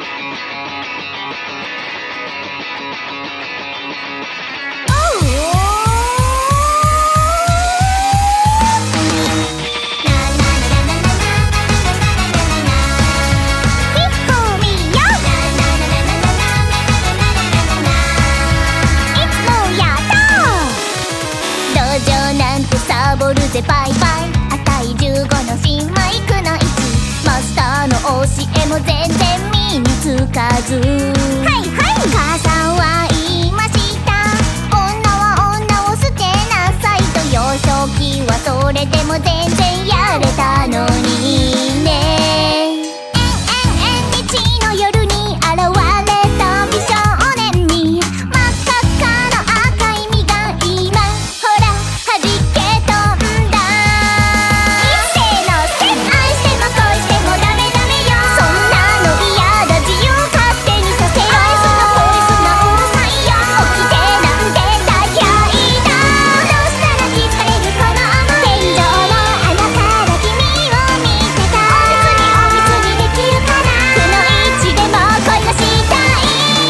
ボルでバイバイ値15の新マイクの位置マスターの教えも全然身につかずはいはい母さんは言いました女は女を捨てなさいと幼少期はそれでも全然やれたのにね日の夜に現れた美少年に真っ赤っかの赤い実が今ほら弾け飛んだせーのせ愛しても恋してもダメダメよそんなの嫌だ自由勝手にさせよ愛すな恋すなうるさいよ起きてなんて大嫌いだどうしたら気づかれるこの想い天井の穴から君を見てたおみつにできるかなくのいちでも恋がしたい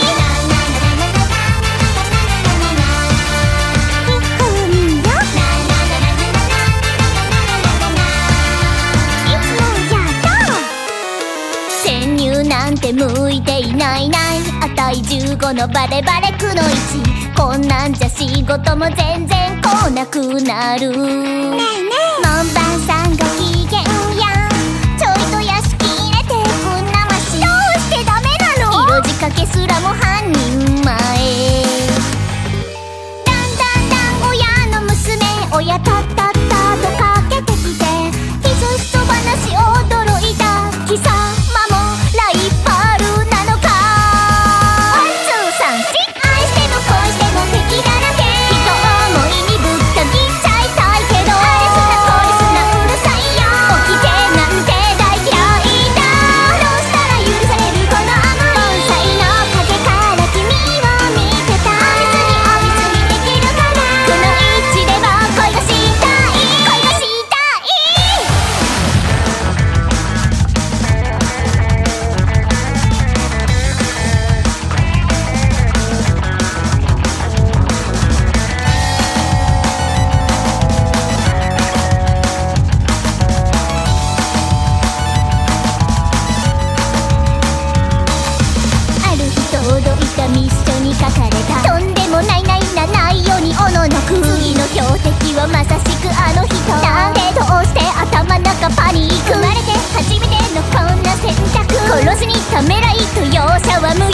ふみよいつもやだ潜入なんて向いていないない値15のバレバレくの1こんなんじゃ仕事も全然来なくなるねえねえ門番さんご機嫌やちょいと屋敷入れてくんなましどうしてダメなの色仕掛けすらも半人前だんだんだん親の娘親たったったとかけてきてひそひそ話驚いた貴様もライバルなのかワンツーサンチ愛しても恋しても敵だらけ人思いにぶった切っちゃいたいけどあれすな恋すなうるさいよ起きてなんて大嫌いだどうしたら許されるこの甘い盆栽の陰から君を見てたおみつにできるかなくのいちでも恋がしたい恋がしたいある日届いたミッションに書かれたとんでもないないな内容におののく次の標的はまさしくあの人なんでどうして頭の中パニック生まれて初めてのこんな選択殺しにためらいと容赦は無